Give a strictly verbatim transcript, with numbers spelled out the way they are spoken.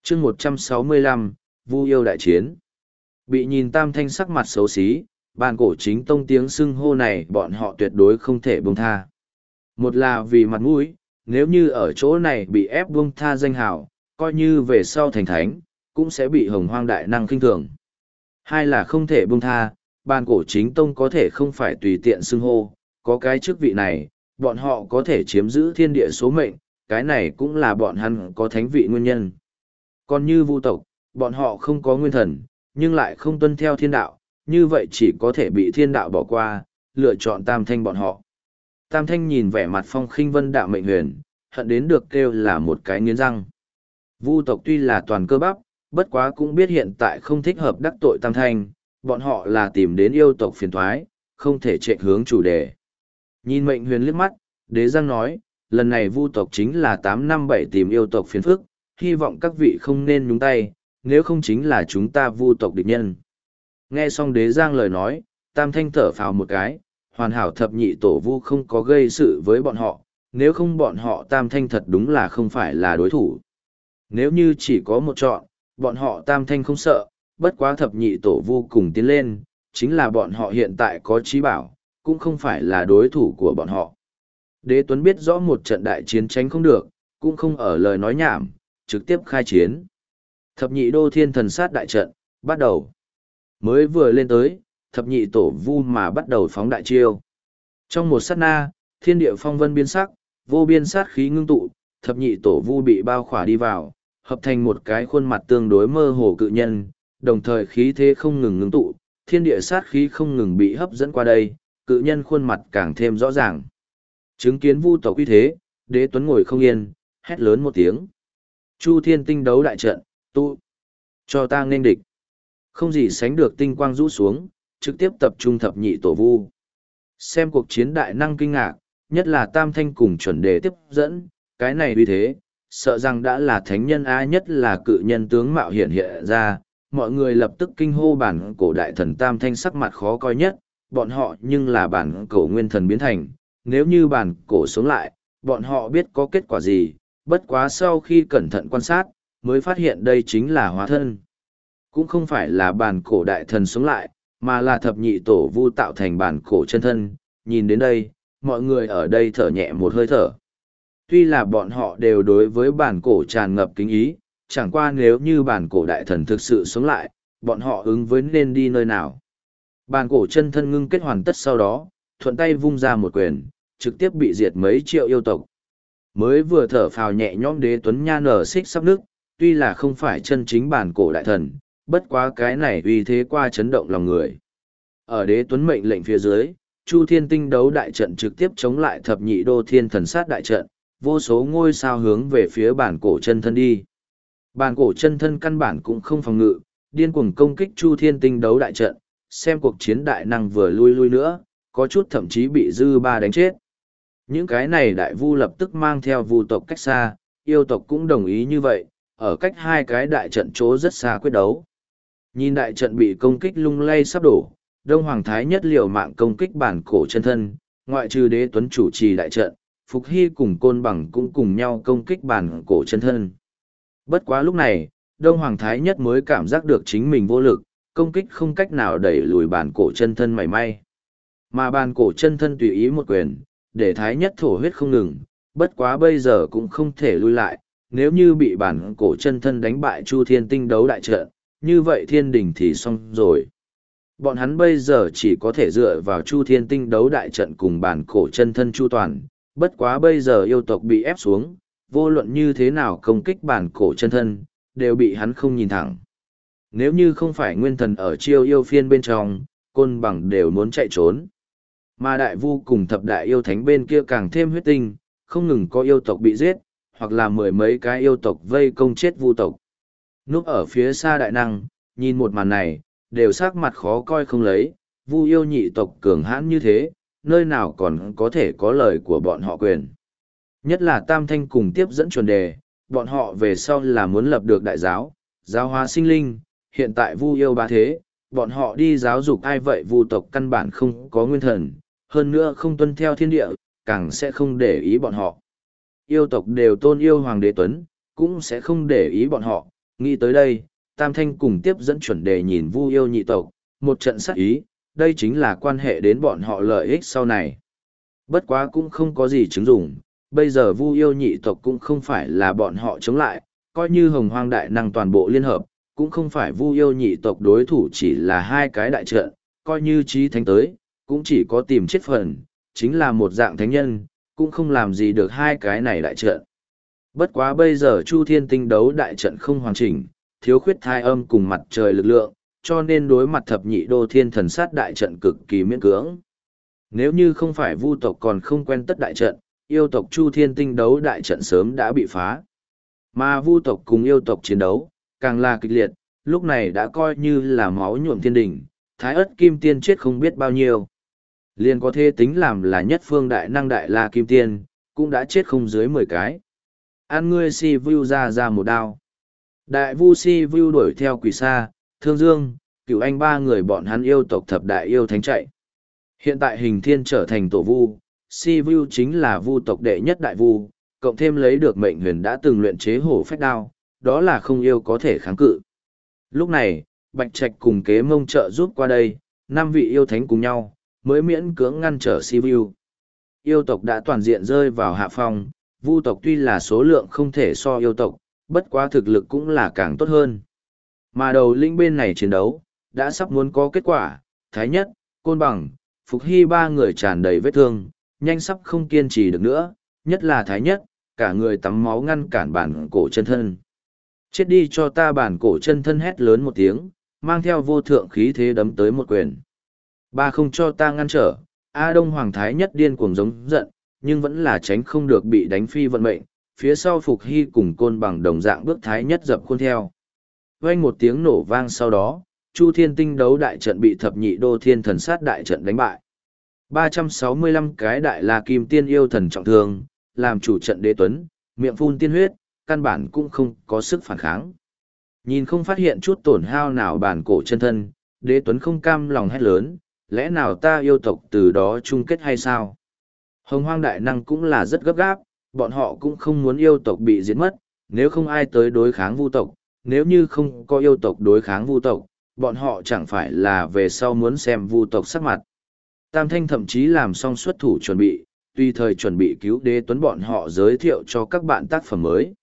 chương một trăm sáu mươi lăm, Vu yêu đại chiến. Bị nhìn Tam Thanh sắc mặt xấu xí, bàn cổ chính tông tiếng xưng hô này bọn họ tuyệt đối không thể buông tha. Một là vì mặt mũi, nếu như ở chỗ này bị ép buông tha danh hào, coi như về sau thành thánh, cũng sẽ bị hồng hoang đại năng khinh thường. Hai là không thể buông tha, bàn cổ chính tông có thể không phải tùy tiện xưng hô, có cái chức vị này, bọn họ có thể chiếm giữ thiên địa số mệnh, cái này cũng là bọn hắn có thánh vị nguyên nhân. Còn như vu tộc, bọn họ không có nguyên thần, nhưng lại không tuân theo thiên đạo, như vậy chỉ có thể bị thiên đạo bỏ qua, lựa chọn Tam Thanh bọn họ. Tam Thanh nhìn vẻ mặt phong khinh vân đạo mệnh huyền, hận đến được kêu là một cái nghiến răng. Vu tộc tuy là toàn cơ bắp, bất quá cũng biết hiện tại không thích hợp đắc tội Tam Thanh, bọn họ là tìm đến yêu tộc phiền thoái, không thể chạy hướng chủ đề. Nhìn mệnh huyền liếc mắt, đế giang nói, lần này vu tộc chính là tám năm bảy tìm yêu tộc phiền phức, hy vọng các vị không nên nhúng tay, nếu không chính là chúng ta vu tộc địch nhân. Nghe xong đế giang lời nói, Tam Thanh thở phào một cái, hoàn hảo thập nhị tổ vu không có gây sự với bọn họ, nếu không bọn họ Tam Thanh thật đúng là không phải là đối thủ. Nếu như chỉ có một chọn, bọn họ Tam Thanh không sợ, bất quá thập nhị tổ vu cùng tiến lên, chính là bọn họ hiện tại có trí bảo, cũng không phải là đối thủ của bọn họ. Đế Tuấn biết rõ một trận đại chiến tranh không được, cũng không ở lời nói nhảm, trực tiếp khai chiến. Thập nhị đô thiên thần sát đại trận, bắt đầu. Mới vừa lên tới, thập nhị tổ vu mà bắt đầu phóng đại chiêu. Trong một sát na, thiên địa phong vân biến sắc, vô biên sát khí ngưng tụ, thập nhị tổ vu bị bao khỏa đi vào, hợp thành một cái khuôn mặt tương đối mơ hồ cự nhân, đồng thời khí thế không ngừng ngưng tụ, thiên địa sát khí không ngừng bị hấp dẫn qua đây, cự nhân khuôn mặt càng thêm rõ ràng. Chứng kiến vu tộc uy thế, Đế Tuấn ngồi không yên, hét lớn một tiếng. Chu thiên tinh đấu đại trận, tu, cho ta nên địch. Không gì sánh được tinh quang rũ xuống, trực tiếp tập trung thập nhị tổ vu. Xem cuộc chiến đại năng kinh ngạc, nhất là Tam Thanh cùng chuẩn đề tiếp dẫn, cái này uy thế, sợ rằng đã là thánh nhân á, nhất là cự nhân tướng mạo hiện hiện ra, mọi người lập tức kinh hô bản cổ đại thần Tam Thanh sắc mặt khó coi nhất, bọn họ nhưng là bản cổ nguyên thần biến thành, nếu như bản cổ sống lại, bọn họ biết có kết quả gì, bất quá sau khi cẩn thận quan sát, mới phát hiện đây chính là hóa thân. Cũng không phải là bản cổ đại thần sống lại, mà là thập nhị tổ vu tạo thành bản cổ chân thân, nhìn đến đây, mọi người ở đây thở nhẹ một hơi thở. Tuy là bọn họ đều đối với bản cổ tràn ngập kính ý, chẳng qua nếu như bản cổ đại thần thực sự sống lại, bọn họ ứng với nên đi nơi nào. Bản cổ chân thân ngưng kết hoàn tất sau đó, thuận tay vung ra một quyền, trực tiếp bị diệt mấy triệu yêu tộc. Mới vừa thở phào nhẹ nhõm Đế Tuấn nha nở xích sắp nước, tuy là không phải chân chính bản cổ đại thần, bất quá cái này uy thế qua chấn động lòng người. Ở Đế Tuấn mệnh lệnh phía dưới, Chu Thiên Tinh đấu đại trận trực tiếp chống lại thập nhị đô thiên thần sát đại trận, vô số ngôi sao hướng về phía bản cổ chân thân đi. Bản cổ chân thân căn bản cũng không phòng ngự, điên cuồng công kích Chu Thiên Tinh đấu đại trận, xem cuộc chiến đại năng vừa lui lui nữa, có chút thậm chí bị dư ba đánh chết. Những cái này đại vu lập tức mang theo vu tộc cách xa, yêu tộc cũng đồng ý như vậy, ở cách hai cái đại trận chỗ rất xa quyết đấu. Nhìn đại trận bị công kích lung lay sắp đổ, Đông Hoàng Thái nhất liều mạng công kích bản cổ chân thân, ngoại trừ Đế Tuấn chủ trì đại trận, Phục Hy cùng Côn Bằng cũng cùng nhau công kích bản cổ chân thân. Bất quá lúc này, Đông Hoàng Thái nhất mới cảm giác được chính mình vô lực, công kích không cách nào đẩy lùi bản cổ chân thân mảy may. Mà bản cổ chân thân tùy ý một quyền, để Thái nhất thổ huyết không ngừng, bất quá bây giờ cũng không thể lui lại, nếu như bị bản cổ chân thân đánh bại Chu Thiên Tinh đấu đại trận, như vậy thiên đình thì xong rồi. Bọn hắn bây giờ chỉ có thể dựa vào Chu Thiên Tinh đấu đại trận cùng bản cổ chân thân chu toàn, bất quá bây giờ yêu tộc bị ép xuống, vô luận như thế nào công kích bản cổ chân thân, đều bị hắn không nhìn thẳng. Nếu như không phải nguyên thần ở chiêu yêu phiên bên trong, Côn Bằng đều muốn chạy trốn. Mà đại vu cùng thập đại yêu thánh bên kia càng thêm huyết tinh, không ngừng có yêu tộc bị giết, hoặc là mười mấy cái yêu tộc vây công chết vu tộc. Núp ở phía xa đại năng, nhìn một màn này, đều sắc mặt khó coi không lấy, vu yêu nhị tộc cường hãn như thế, nơi nào còn có thể có lời của bọn họ quyền. Nhất là Tam Thanh cùng tiếp dẫn chuẩn đề, bọn họ về sau là muốn lập được đại giáo, giáo hóa sinh linh, hiện tại vu yêu ba thế, bọn họ đi giáo dục ai vậy vu tộc căn bản không có nguyên thần, hơn nữa không tuân theo thiên địa, càng sẽ không để ý bọn họ. Yêu tộc đều tôn yêu Hoàng đế Tuấn, cũng sẽ không để ý bọn họ, Nghĩ tới đây, Tam Thanh cùng tiếp dẫn chuẩn đề nhìn Vu yêu nhị tộc, một trận sát ý, đây chính là quan hệ đến bọn họ lợi ích sau này. Bất quá cũng không có gì chứng dụng, bây giờ Vu yêu nhị tộc cũng không phải là bọn họ chống lại, coi như hồng hoang đại năng toàn bộ liên hợp, cũng không phải Vu yêu nhị tộc đối thủ, chỉ là hai cái đại trận, coi như chí thánh tới, cũng chỉ có tìm chết phần, chính là một dạng thánh nhân, cũng không làm gì được hai cái này đại trận. Bất quá bây giờ Chu Thiên Tinh đấu đại trận không hoàn chỉnh, thiếu khuyết thai âm cùng mặt trời lực lượng, cho nên đối mặt thập nhị đô thiên thần sát đại trận cực kỳ miễn cưỡng. Nếu như không phải Vu tộc còn không quen tất đại trận, yêu tộc Chu Thiên Tinh đấu đại trận sớm đã bị phá. Mà Vu tộc cùng yêu tộc chiến đấu, càng là kịch liệt, lúc này đã coi như là máu nhuộm thiên đỉnh, Thái Ức Kim Tiên chết không biết bao nhiêu. Liền có thể tính làm là nhất phương đại năng đại la Kim Tiên, cũng đã chết không dưới mười cái. An ngươi si vu ra ra một đao. Đại vu si vu đuổi theo quỷ sa, thương dương, cửu anh ba người bọn hắn yêu tộc thập đại yêu thánh chạy. Hiện tại hình thiên trở thành tổ vu, si vu chính là vu tộc đệ nhất đại vu, cộng thêm lấy được mệnh huyền đã từng luyện chế hổ phách đao, đó là không yêu có thể kháng cự. Lúc này, Bạch Trạch cùng Kế Mông trợ giúp qua đây, năm vị yêu thánh cùng nhau, mới miễn cưỡng ngăn trở si vu. Yêu tộc đã toàn diện rơi vào hạ phong, vu tộc tuy là số lượng không thể so yêu tộc, bất quá thực lực cũng là càng tốt hơn. Mà đầu linh bên này chiến đấu, đã sắp muốn có kết quả, Thái Nhất, Côn Bằng, Phục Hy ba người tràn đầy vết thương, nhanh sắp không kiên trì được nữa, nhất là Thái Nhất, cả người tắm máu ngăn cản bản cổ chân thân. Chết đi cho ta bản cổ chân thân hét lớn một tiếng, mang theo vô thượng khí thế đấm tới một quyền. Ba không cho ta ngăn trở, A Đông Hoàng Thái Nhất điên cuồng giống giận, nhưng vẫn là tránh không được bị đánh phi vận mệnh, phía sau Phục Hy cùng Côn Bằng đồng dạng bước Thái Nhất dập khuôn theo. Vang một tiếng nổ vang sau đó, Chu Thiên Tinh đấu đại trận bị thập nhị đô thiên thần sát đại trận đánh bại. ba trăm sáu mươi lăm cái đại la kim tiên yêu thần trọng thương, làm chủ trận đế tuấn, miệng phun tiên huyết, căn bản cũng không có sức phản kháng. Nhìn không phát hiện chút tổn hao nào bản cổ chân thân, đế tuấn không cam lòng hét lớn, lẽ nào ta yêu tộc từ đó chung kết hay sao? Hồng hoang đại năng cũng là rất gấp gáp, bọn họ cũng không muốn yêu tộc bị diệt mất, nếu không ai tới đối kháng vu tộc, nếu như không có yêu tộc đối kháng vu tộc, bọn họ chẳng phải là về sau muốn xem vu tộc sắc mặt. Tam Thanh thậm chí làm xong xuất thủ chuẩn bị, tùy thời chuẩn bị cứu đế tuấn bọn họ giới thiệu cho các bạn tác phẩm mới.